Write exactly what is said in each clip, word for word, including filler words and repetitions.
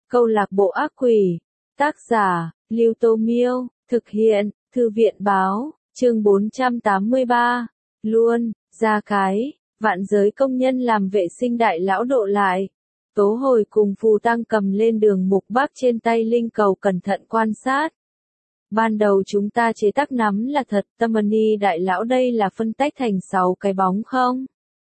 Câu lạc bộ ác quỷ. Tác giả, Lưu Tô Miêu. Thực hiện, Thư viện Báo. Chương bốn trăm tám mươi ba. Luôn, ra cái. Vạn giới công nhân làm vệ sinh đại lão độ lại. Tố Hồi cùng Phù Tăng cầm lên đường mục bắc trên tay linh cầu cẩn thận quan sát. Ban đầu chúng ta chế tác nắm là thật, Tamani đại lão đây là phân tách thành sáu cái bóng không?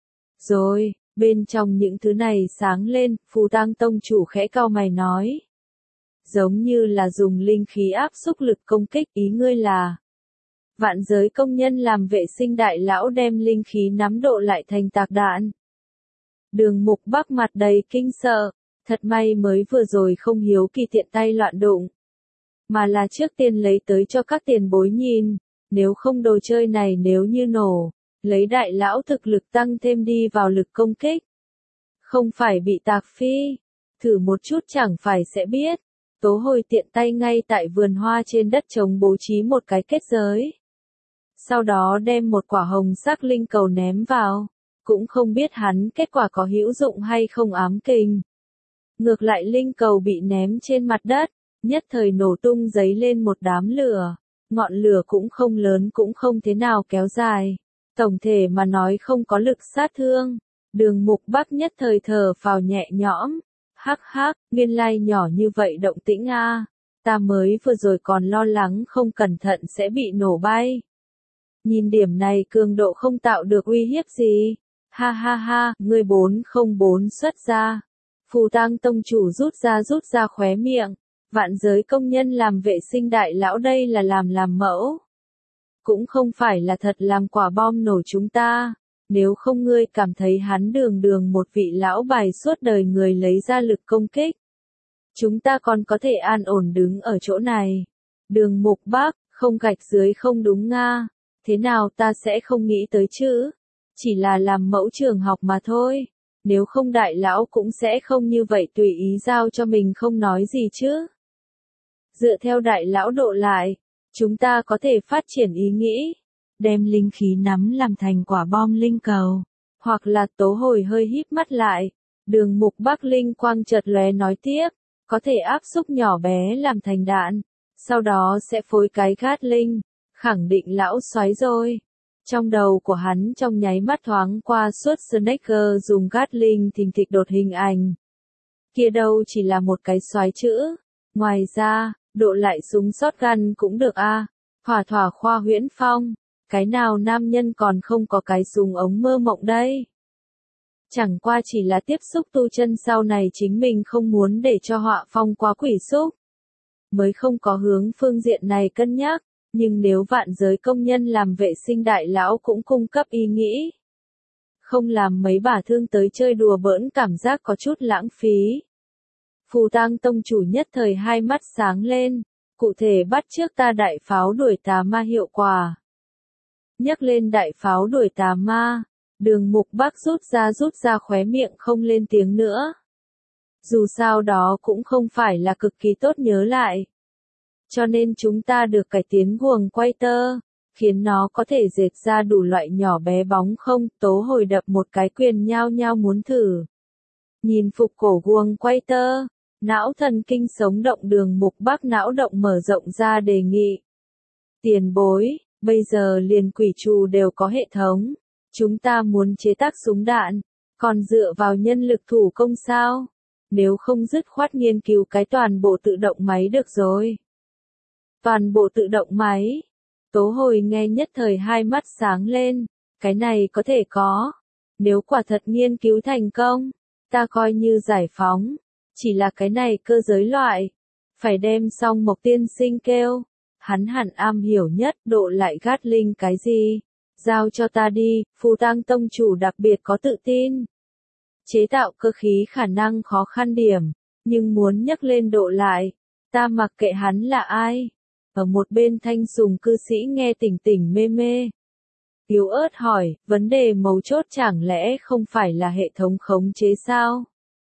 Rồi, bên trong những thứ này sáng lên, Phù Tăng tông chủ khẽ cau mày nói. Giống như là dùng linh khí áp xúc lực công kích, ý ngươi là. Vạn giới công nhân làm vệ sinh đại lão đem linh khí nắm độ lại thành tạc đạn. Đường mục bắc mặt đầy kinh sợ, thật may mới vừa rồi không hiếu kỳ tiện tay loạn đụng. Mà là trước tiên lấy tới cho các tiền bối nhìn, nếu không đồ chơi này nếu như nổ, lấy đại lão thực lực tăng thêm đi vào lực công kích. Không phải bị tạc phi, thử một chút chẳng phải sẽ biết. Tố Hồi tiện tay ngay tại vườn hoa trên đất trống bố trí một cái kết giới. Sau đó đem một quả hồng sắc linh cầu ném vào, cũng không biết hắn kết quả có hữu dụng hay không ám kình. Ngược lại linh cầu bị ném trên mặt đất, nhất thời nổ tung giấy lên một đám lửa, ngọn lửa cũng không lớn cũng không thế nào kéo dài. Tổng thể mà nói không có lực sát thương, đường mục bắc nhất thời thở phào nhẹ nhõm. Hắc hắc, nguyên lai nhỏ như vậy động tĩnh a, ta mới vừa rồi còn lo lắng không cẩn thận sẽ bị nổ bay. Nhìn điểm này cường độ không tạo được uy hiếp gì. Ha ha ha, ngươi bốn không bốn xuất ra. Phù Tăng tông chủ rút ra rút ra khóe miệng. Vạn giới công nhân làm vệ sinh đại lão đây là làm làm mẫu. Cũng không phải là thật làm quả bom nổ chúng ta. Nếu không ngươi cảm thấy hắn đường đường một vị lão bài suốt đời người lấy ra lực công kích. Chúng ta còn có thể an ổn đứng ở chỗ này. Đường mục bắc, không gạch dưới không đúng nga. Thế nào ta sẽ không nghĩ tới chứ? Chỉ là làm mẫu trường học mà thôi. Nếu không đại lão cũng sẽ không như vậy tùy ý giao cho mình không nói gì chứ. Dựa theo đại lão độ lại, chúng ta có thể phát triển ý nghĩ. Đem linh khí nắm làm thành quả bom linh cầu. Hoặc là Tố Hồi hơi híp mắt lại. Đường mục bắc linh quang chợt lóe nói tiếp. Có thể áp xúc nhỏ bé làm thành đạn. Sau đó sẽ phối cái gát linh. Khẳng định lão soái rồi. Trong đầu của hắn trong nháy mắt thoáng qua suốt Snaker dùng gát linh thình thịch đột hình ảnh. Kia đâu chỉ là một cái soái chữ. Ngoài ra, độ lại súng shotgun cũng được a. À. Thỏa thỏa khoa huyễn phong. Cái nào nam nhân còn không có cái súng ống mơ mộng đây. Chẳng qua chỉ là tiếp xúc tu chân sau này chính mình không muốn để cho họa phong quá quỷ xúc. Mới không có hướng phương diện này cân nhắc. Nhưng nếu vạn giới công nhân làm vệ sinh đại lão cũng cung cấp ý nghĩ. Không làm mấy bả thương tới chơi đùa bỡn cảm giác có chút lãng phí. Phù Tăng tông chủ nhất thời hai mắt sáng lên. Cụ thể bắt trước ta đại pháo đuổi tà ma hiệu quả. Nhắc lên đại pháo đuổi tà ma. Đường mục bắc rút ra rút ra khóe miệng không lên tiếng nữa. Dù sao đó cũng không phải là cực kỳ tốt nhớ lại. Cho nên chúng ta được cải tiến guồng quay tơ, khiến nó có thể dệt ra đủ loại nhỏ bé bóng không. Tố Hồi đập một cái quyền nhao nhao muốn thử. Nhìn phục cổ guồng quay tơ, não thần kinh sống động đường mục bắc não động mở rộng ra đề nghị. Tiền bối, bây giờ liền quỷ trù đều có hệ thống. Chúng ta muốn chế tác súng đạn, còn dựa vào nhân lực thủ công sao? Nếu không dứt khoát nghiên cứu cái toàn bộ tự động máy được rồi. Toàn bộ tự động máy. Tố Hồi nghe nhất thời hai mắt sáng lên. Cái này có thể có. Nếu quả thật nghiên cứu thành công, ta coi như giải phóng. Chỉ là cái này cơ giới loại. Phải đem xong Mộc tiên sinh kêu. Hắn hẳn am hiểu nhất độ lại gát linh cái gì. Giao cho ta đi, Phù Tăng tông chủ đặc biệt có tự tin. Chế tạo cơ khí khả năng khó khăn điểm. Nhưng muốn nhắc lên độ lại. Ta mặc kệ hắn là ai. Ở một bên thanh sùng cư sĩ nghe tỉnh tỉnh mê mê. Yếu ớt hỏi, vấn đề mấu chốt chẳng lẽ không phải là hệ thống khống chế sao?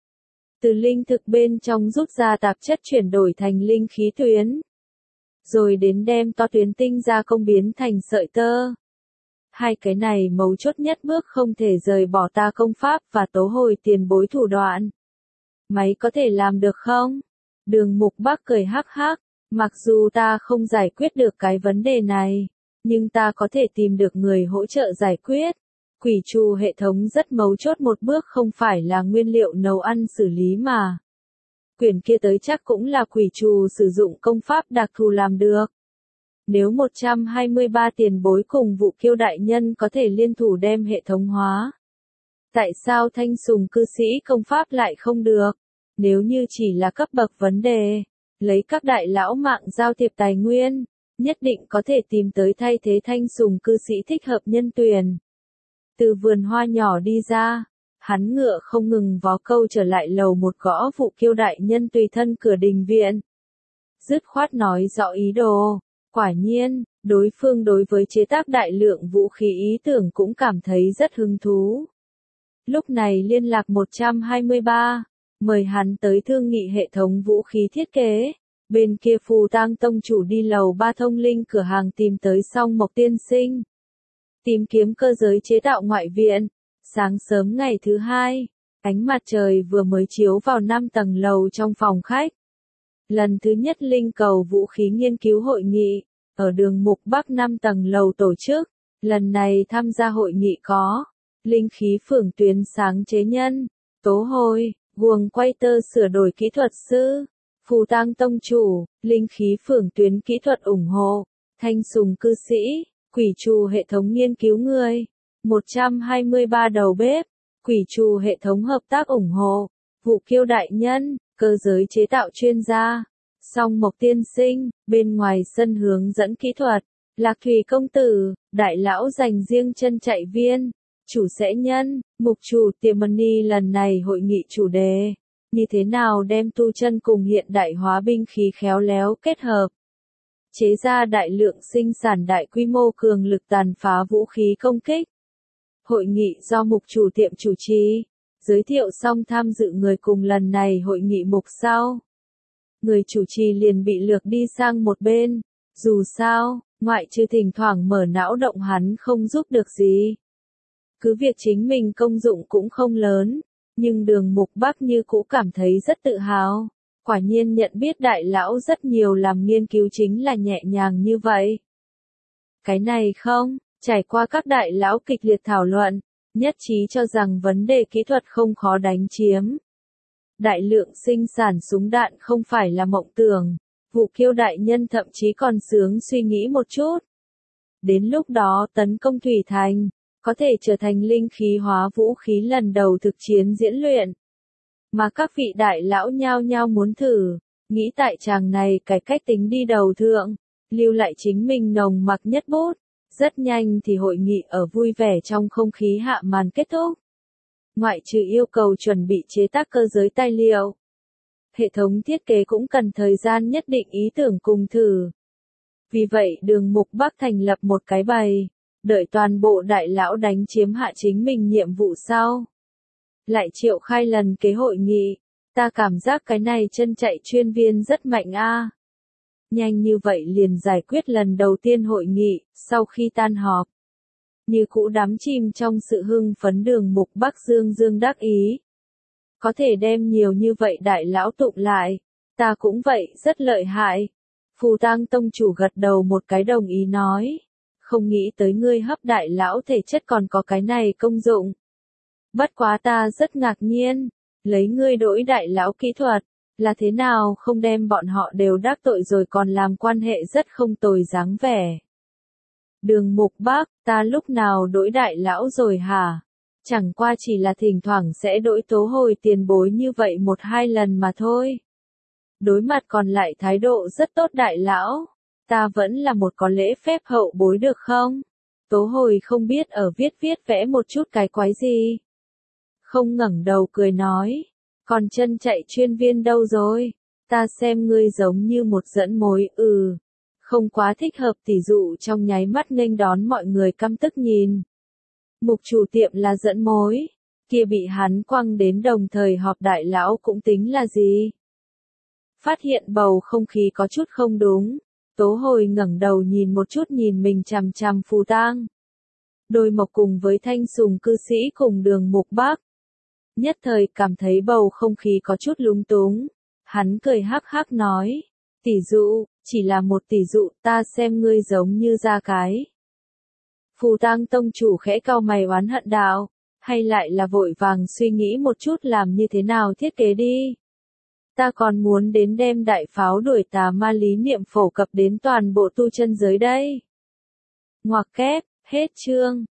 Từ linh thực bên trong rút ra tạp chất chuyển đổi thành linh khí tuyến. Rồi đến đem to tuyến tinh ra công biến thành sợi tơ. Hai cái này mấu chốt nhất bước không thể rời bỏ ta công pháp và Tố Hồi tiền bối thủ đoạn. Máy có thể làm được không? Đường Mục Bắc cười hắc hắc, mặc dù ta không giải quyết được cái vấn đề này, nhưng ta có thể tìm được người hỗ trợ giải quyết. Quỷ trù hệ thống rất mấu chốt, một bước không phải là nguyên liệu nấu ăn xử lý mà. Quyển kia tới chắc cũng là quỷ trù sử dụng công pháp đặc thù làm được. Nếu một trăm hai mươi ba tiền bối cùng Vũ Kiêu đại nhân có thể liên thủ đem hệ thống hóa, tại sao Thanh Sùng cư sĩ công pháp lại không được? Nếu như chỉ là cấp bậc vấn đề, lấy các đại lão mạng giao thiệp tài nguyên, nhất định có thể tìm tới thay thế Thanh Sùng cư sĩ thích hợp nhân tuyển. Từ vườn hoa nhỏ đi ra, hắn ngựa không ngừng vó câu trở lại lầu một gõ Vũ Kiêu đại nhân tùy thân cửa đình viện. Dứt khoát nói rõ ý đồ, quả nhiên, đối phương đối với chế tác đại lượng vũ khí ý tưởng cũng cảm thấy rất hứng thú. Lúc này liên lạc một trăm hai mươi ba, mời hắn tới thương nghị hệ thống vũ khí thiết kế. Bên kia Phù Tang tông chủ đi lầu ba thông linh cửa hàng tìm tới Song Mộc tiên sinh. Tìm kiếm cơ giới chế tạo ngoại viện. Sáng sớm ngày thứ hai, ánh mặt trời vừa mới chiếu vào năm tầng lầu trong phòng khách. Lần thứ nhất linh cầu vũ khí nghiên cứu hội nghị, ở đường Mục Bắc năm tầng lầu tổ chức. Lần này tham gia hội nghị có linh khí phưởng tuyến sáng chế nhân, Tố Hồi, guồng quay tơ sửa đổi kỹ thuật sư, Phù Tang tông chủ, linh khí phưởng tuyến kỹ thuật ủng hộ, Thanh Sùng cư sĩ, quỷ trù hệ thống nghiên cứu người, một trăm hai mươi ba đầu bếp, quỷ trù hệ thống hợp tác ủng hộ, Vũ Kiêu đại nhân, cơ giới chế tạo chuyên gia, Song Mộc tiên sinh, bên ngoài sân hướng dẫn kỹ thuật, Lạc Thủy công tử, đại lão dành riêng chân chạy viên, chủ sẽ nhân, mục chủ tiềm mani. Lần này hội nghị chủ đề, như thế nào đem tu chân cùng hiện đại hóa binh khí khéo léo kết hợp, chế ra đại lượng sinh sản đại quy mô cường lực tàn phá vũ khí công kích. Hội nghị do mục chủ tiệm chủ trì, giới thiệu xong tham dự người cùng lần này hội nghị mục sau. Người chủ trì liền bị lược đi sang một bên, dù sao, ngoại trừ thỉnh thoảng mở não động hắn không giúp được gì. Cứ việc chính mình công dụng cũng không lớn, nhưng đường Mục Bắc như cũ cảm thấy rất tự hào. Quả nhiên nhận biết đại lão rất nhiều làm nghiên cứu chính là nhẹ nhàng như vậy. Cái này không, trải qua các đại lão kịch liệt thảo luận, nhất trí cho rằng vấn đề kỹ thuật không khó đánh chiếm. Đại lượng sinh sản súng đạn không phải là mộng tưởng, Vũ Kiêu đại nhân thậm chí còn sướng suy nghĩ một chút. Đến lúc đó tấn công Thủy Thành, có thể trở thành linh khí hóa vũ khí lần đầu thực chiến diễn luyện. Mà các vị đại lão nhao nhao muốn thử, nghĩ tại chàng này cải cách tính đi đầu thượng, lưu lại chính mình nồng mặc nhất bút. Rất nhanh thì hội nghị ở vui vẻ trong không khí hạ màn kết thúc. Ngoại trừ yêu cầu chuẩn bị chế tác cơ giới tài liệu, hệ thống thiết kế cũng cần thời gian nhất định ý tưởng cùng thử. Vì vậy đường Mục Bắc thành lập một cái bầy, đợi toàn bộ đại lão đánh chiếm hạ chính mình nhiệm vụ sau. Lại triệu khai lần kế hội nghị, ta cảm giác cái này chân chạy chuyên viên rất mạnh a. Nhanh như vậy liền giải quyết lần đầu tiên hội nghị, sau khi tan họp. Như cũ đắm chìm trong sự hưng phấn đường Mục Bắc dương dương đắc ý. Có thể đem nhiều như vậy đại lão tụng lại, ta cũng vậy rất lợi hại. Phù Tang tông chủ gật đầu một cái đồng ý nói. Không nghĩ tới ngươi hấp đại lão thể chất còn có cái này công dụng. Bất quá ta rất ngạc nhiên, lấy ngươi đổi đại lão kỹ thuật, là thế nào không đem bọn họ đều đắc tội rồi còn làm quan hệ rất không tồi dáng vẻ. Đường Mục Bắc, ta lúc nào đổi đại lão rồi hả? Chẳng qua chỉ là thỉnh thoảng sẽ đổi Tố Hồi tiền bối như vậy một hai lần mà thôi. Đối mặt còn lại thái độ rất tốt đại lão, ta vẫn là một có lễ phép hậu bối được không? Tố Hồi không biết ở viết viết vẽ một chút cái quái gì. Không ngẩng đầu cười nói, còn chân chạy chuyên viên đâu rồi? Ta xem ngươi giống như một dẫn mối, ừ. Không quá thích hợp tỷ dụ trong nháy mắt nghênh đón mọi người căm tức nhìn. Mục chủ tiệm là dẫn mối, kia bị hắn quăng đến đồng thời họp đại lão cũng tính là gì? Phát hiện bầu không khí có chút không đúng, Tố Hồi ngẩng đầu nhìn một chút nhìn mình chằm chằm Phù Tang. Đôi mộc cùng với Thanh Sùng cư sĩ cùng đường Mục Bắc. Nhất thời cảm thấy bầu không khí có chút lúng túng. Hắn cười hắc hắc nói, tỷ dụ, chỉ là một tỷ dụ, ta xem ngươi giống như ra cái. Phù Tang tông chủ khẽ cau mày oán hận đạo, hay lại là vội vàng suy nghĩ một chút làm như thế nào thiết kế đi. Ta còn muốn đến đem đại pháo đuổi tà ma lý niệm phổ cập đến toàn bộ tu chân giới đây. Ngoặc kép, hết chương.